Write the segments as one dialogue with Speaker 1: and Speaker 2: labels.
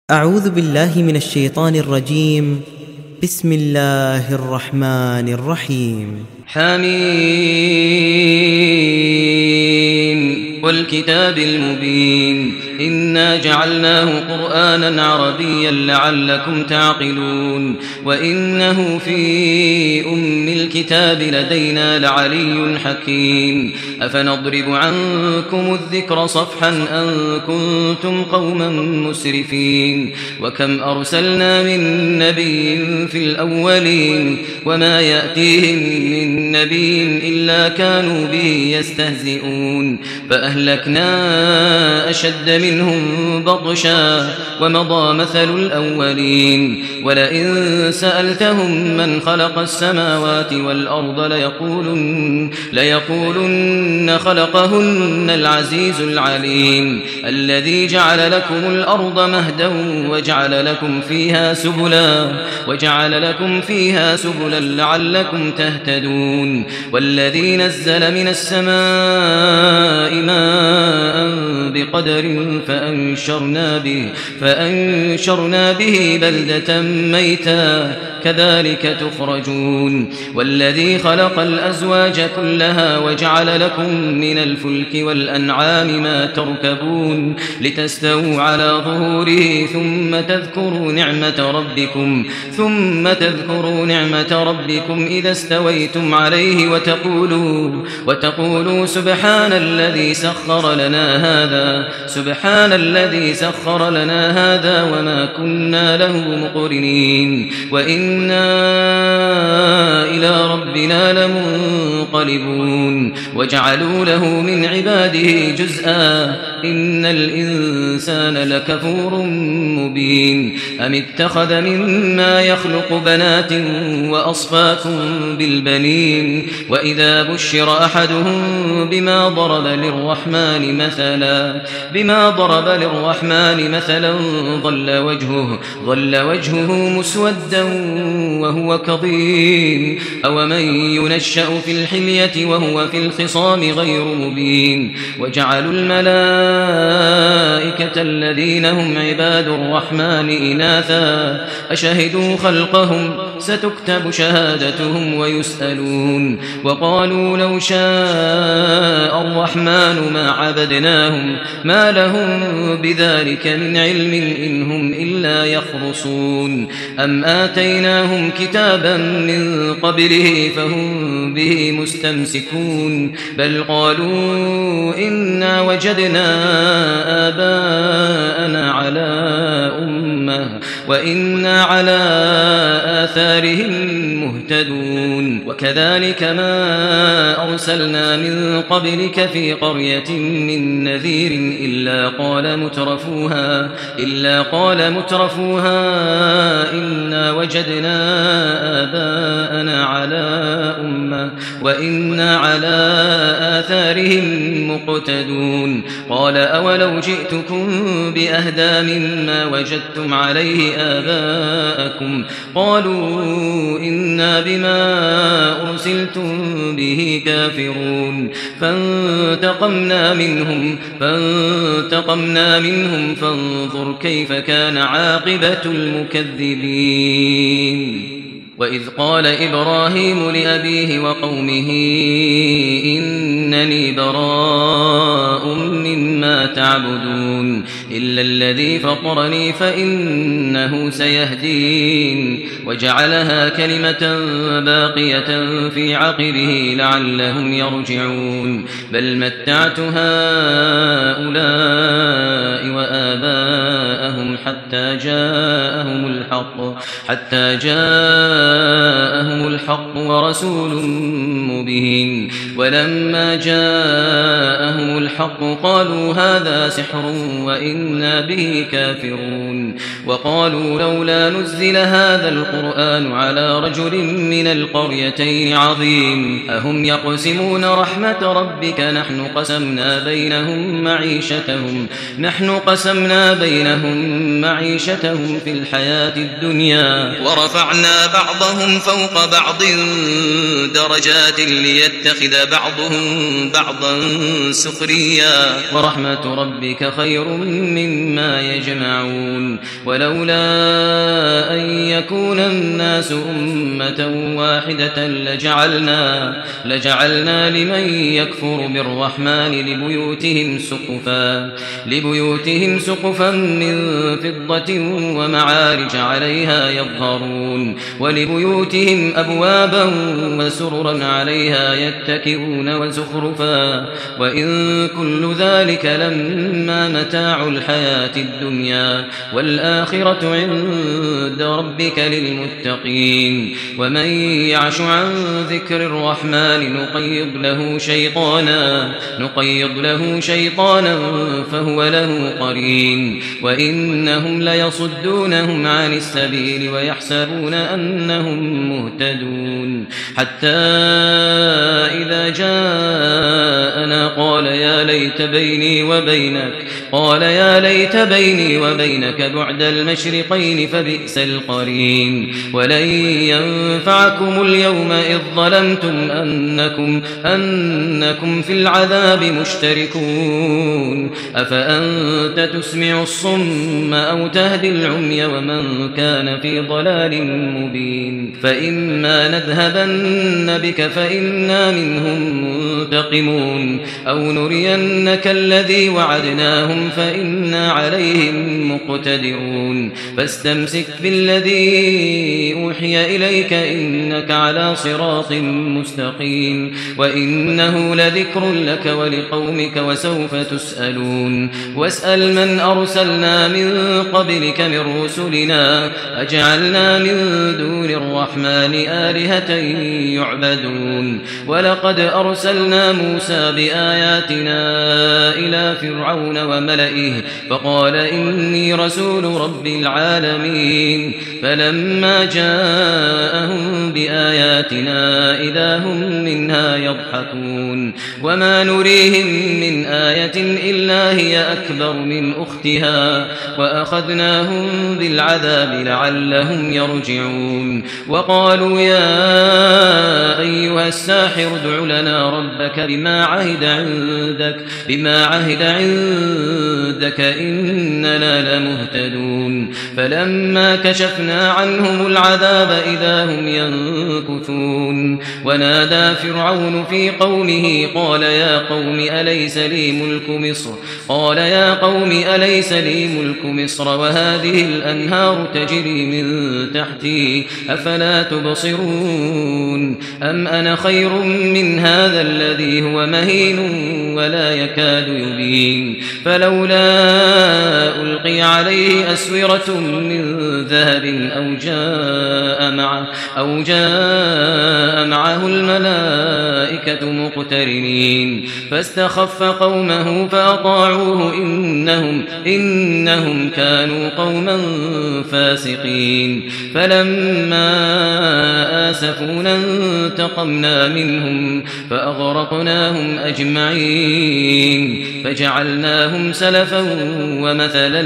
Speaker 1: أعوذ بالله من الشيطان الرجيم. بسم الله الرحمن الرحيم.
Speaker 2: حميم والكتاب المبين إنا جعلناه قرآنا عربيا لعلكم تعقلون وإنه في أم الكتاب لدينا لعلي حكيم أفنضرب عنكم الذكر صفحا أن كنتم قوما مسرفين وكم أرسلنا من نبي في الأولين وما يأتيهم من نبي إلا كانوا به يستهزئون فأهلكنا أشد منهم بطشا ومضى مثل الأولين ولئن سألتهم من خلق السماوات والأرض ليقولن خلقهن العزيز العليم الذي جعل لكم الأرض مهدا وجعل لكم فيها سبلا لعلكم تهتدون والذي نزل من السماء ماء بقدر فأنشرنا به بلدة ميتا كذلك تخرجون والذي خلق الأزواج كلها وجعل لكم من الفلك والأنعام ما تركبون لتستووا على ظهوره ثم تذكروا نعمة ربكم إذا استويتم عليه وتقولوا سبحان الذي سخر لنا هذا وما كنا له مقرنين وإنا إلى ربنا لمنقلبون وجعلوا له من عباده جزءا إن الإنسان لكفور مبين أم اتخذ مما يخلق بنات وأصفاكم بالبنين وإذا بشر أحدهم بما ضرب للرحمن مثلا ظل وجهه مسودا وهو كظيم أومن ينشأ في الحلية وهو في الخصام غير مبين وجعلوا الملائكة الذين هم عباد الرحمن إناثا أشهدوا خلقهم ستكتب شهادتهم ويسألون وقالوا لو شاء الرحمن ما عبدناهم ما لهم بذلك من علم إن هم إلا يخرصون أم آتيناهم كتابا من قبله فهم به مستمسكون بل قالوا إنا وجدنا آباءنا على أمة وإنا على آثارهم مهتدون وكذلك ما أرسلنا من قبلك في قرية من نذير إلا قال مترفوها إنا وجدنا آباءنا على أمة وإنا على آثارهم مقتدون قال أولو جئتكم بأهدى مما وجدتم عليه آباءكم قالوا إنا بما أرسلتم به كافرون فانتقمنا منهم فانظر كيف كان عاقبة المكذبين وإذ قال إبراهيم لأبيه وقومه إنني براء مما تعبدون إلا الذي فطرني فإنه سيهدين وجعلها كلمة باقية في عقبه لعلهم يرجعون بل متعت هؤلاء وآباءهم حتى جاءهم الحق ورسول مبين ولما جاءهم الحق قالوا هذا سحر وإنا به كافرون وقالوا لولا نزل هذا القرآن على رجل من القريتين عظيم أهم يقسمون رحمة ربك نحن قسمنا بينهم معيشتهم في الحياة الدنيا ورفعنا بعضهم فوق بعض درجات ليتخذ بعضهم بعضا سخريا ورحمة ربك خير مما يجمعون ولولا أن يكون الناس أمة واحدة لجعلنا لمن يكفر بالرحمن لبيوتهم سقفا من فضة ومعارج عليها يظهرون ولبيوتهم أبوابا وسررا عليها يتكئون وزخرفا وإن كل ذلك لما متاع الحياة الدنيا والآخرة عند ربك للمتقين ومن يعش عن ذكر الرحمن نقيض له شيطانا فهو له قرين وإنهم ليصدونهم عن السبيل ويحسبون أنهم مهتدون حتى إذا جاءنا قال يا ليت بيني وبينك بعد المشرقين فبئس القرين ولن ينفعكم اليوم إذ ظلمتم أنكم في العذاب مشتركون أفأنت تسمع الصم أو تهدي العمي ومن كان في ضلال مبين فإما نذهبن بك فإنا منهم منتقمون أو نرينك الذي وعدناهم فإنا عليهم مقتدرون فاستمسك بالذي أوحي إليك إنك على صراط مستقيم وإنه لذكر لك ولقومك وسوف تسألون واسأل من أرسلنا من قبلك من رسلنا أجعلنا من دون الرحمن آلهة يعبدون ولقد أرسلنا موسى بآياتنا إلى فرعون وملئه فقال إني رسول رب العالمين فلما جاءهم بآياتنا إذا هم منها يضحكون وما نريهم من آية إلا هي أكبر من أختها وأخذناهم بالعذاب لعلهم يرجعون وقالوا يا أيها الساحر ادع لنا ربك بما عهد عندك إننا لمهتدون فلما كشفنا عنهم العذاب إذا هم ينكثون ونادى فرعون في قومه قال يا قوم أليس لي ملك مصر وهذه الأنهار تجري من تحتي أفلا تبصرون أم أنا خير من هذا الذي هو مهين ولا يكاد يبين فلولا ألقي عليه أسورة من ذهب أو جاء معه الملائكة مقترنين فاستخف قومه فأطاعوه إنهم كانوا قوما فاسقين فلما آسفونا انتقمنا منهم فأغرقناهم أجمعين فجعلناهم سلفا ومثلا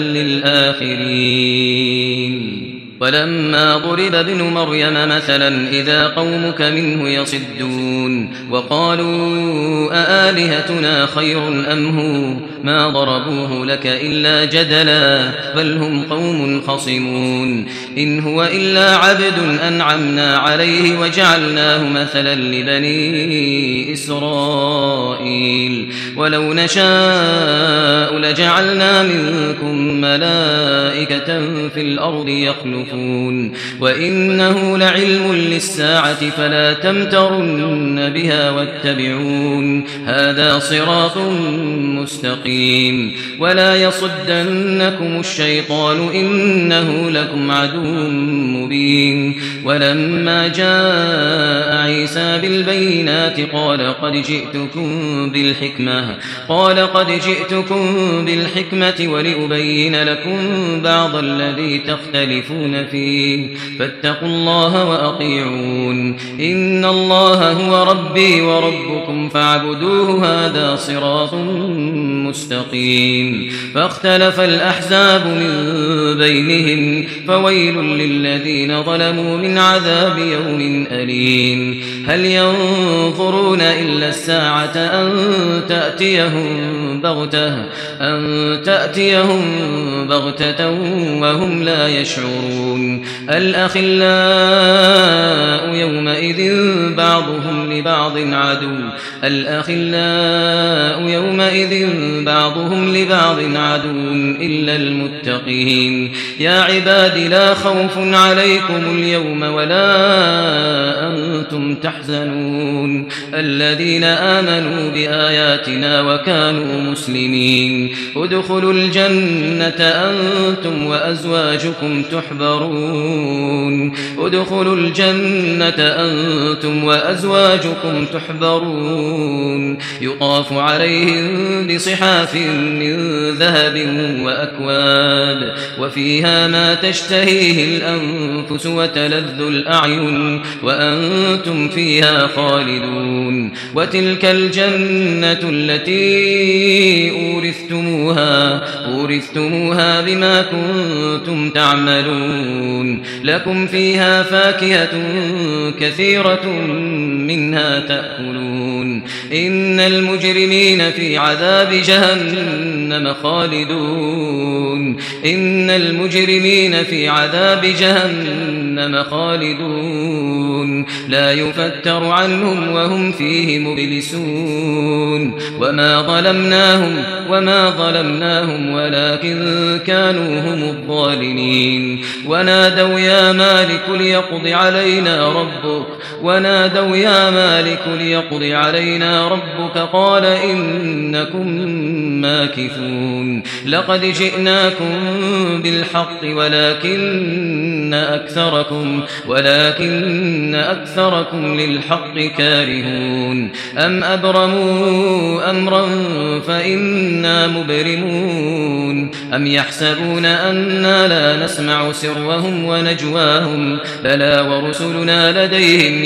Speaker 2: للآخرين ولما ضرب ابن مريم مثلا إذا قومك منه يصدون وقالوا أآلهتنا خير أم هو ما ضربوه لك إلا جدلا بل هم قوم خصمون إن هو إلا عبد أنعمنا عليه وجعلناه مثلا لبني إسرائيل ولو نشاء لجعلنا منكم ملائكة في الأرض يخلفون وإنه لعلم للساعة فلا تمترن بها واتبعون هذا صراط مستقيم ولا يصدنكم الشيطان إنه لكم عدو مبين ولما جاء عيسى بالبينات قال قد جئتكم بالحكمة ولأبين لكم بعض الذي تختلفون فيه فاتقوا الله وأطيعون إن الله هو ربي وربكم فاعبدوه هذا صراط مستقيم. فاختلف الأحزاب من بينهم فويل للذين ظلموا من عذاب يوم أليم. هل ينظرون إلا الساعة أن تأتيهم بغتة وهم لا يشعرون. الأخلاء يومئذ بعضهم لبعض عدو إلا المتقين. يا عباد لا خوف عليكم اليوم ولا أنتم تحزنون الذين آمنوا بآياتنا وكانوا مسلمين. ادخلوا الجنة أنتم وأزواجكم تحبرون يطاف عليهم بصحاف من ذهب وأكواب وفيها ما تشتهيه الأنفس وتلذ الأعين وأنتم فيها خالدون. وتلك الجنة التي أورثتموها بما كنتم تعملون. لكم فيها فاكهة كثيرة منها تأكلون. إن المجرمين في عذاب جهنم خالدون لا يفتر عنهم وهم فيه مبلسون. وما ظلمناهم ولكن كانوا هم الظالمين. ونادوا يا مالك ليقضي علينا ربك قال إنكم ماكثون. لقد جئناكم بالحق ولكن أكثركم للحق كارهون. أم أبرموا أمرا فإنا مبرمون. أم يحسبون أنا لا نسمع سرهم ونجواهم بلى ورسلنا لديهم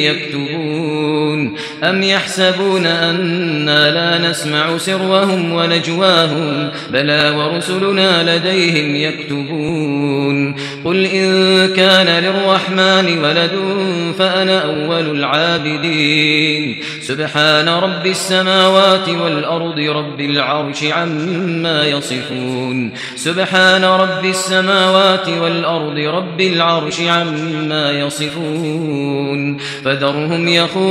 Speaker 2: يكتبون. قل إن كان للرحمن ولد فأنا أول العابدين. سبحان رب السماوات والأرض رب العرش عما يصفون. فذرهم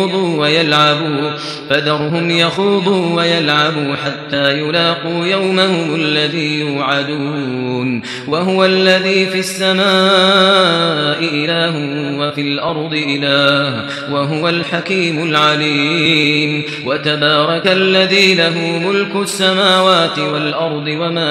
Speaker 2: يخوضوا ويلعبوا حتى يلاقوا يومهم الذي يوعدون. وهو الذي في السماء إله وفي الأرض إله وهو الحكيم العليم. وتبارك الذي له ملك السماوات والأرض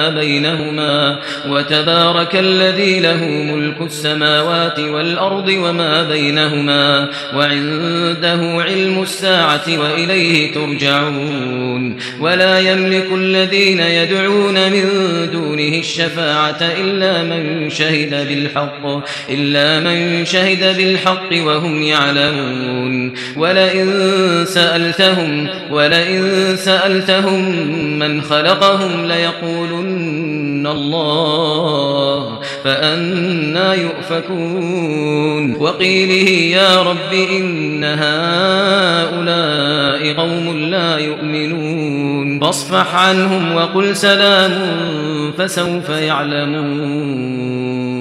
Speaker 2: وما بينهما وعنده علم الساعة وإليه ترجعون. ولا يملك الذين يدعون من دونه الشفاعة إلا من شهد بالحق وهم يعلمون. ولئن سألتهم من خلقهم ليقولن الله فأنى يؤفكون. وقيله يا رب إن هؤلاء قوم لا يؤمنون فاصفح عنهم وقل سلام فسوف يعلمون.